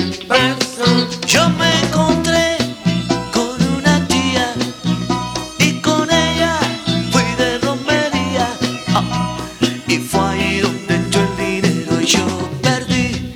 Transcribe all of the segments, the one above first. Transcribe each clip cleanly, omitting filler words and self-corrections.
Yo me encontré con una tía y con ella fui de romería. Y fue ahí donde echó el dinero y yo perdí.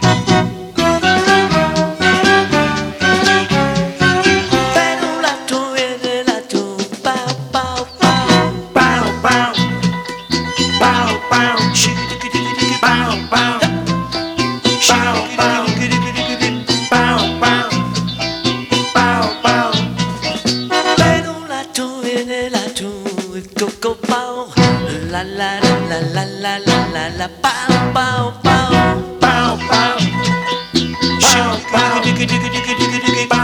Pero la tu viene la tu pau pau pau pau pau pau pau chiquitiquitiqui pau pau pau pau pau pau pau pau. Pero la tu viene la tu coco pau la la la la la la la la pau pau pau pau pau pau pau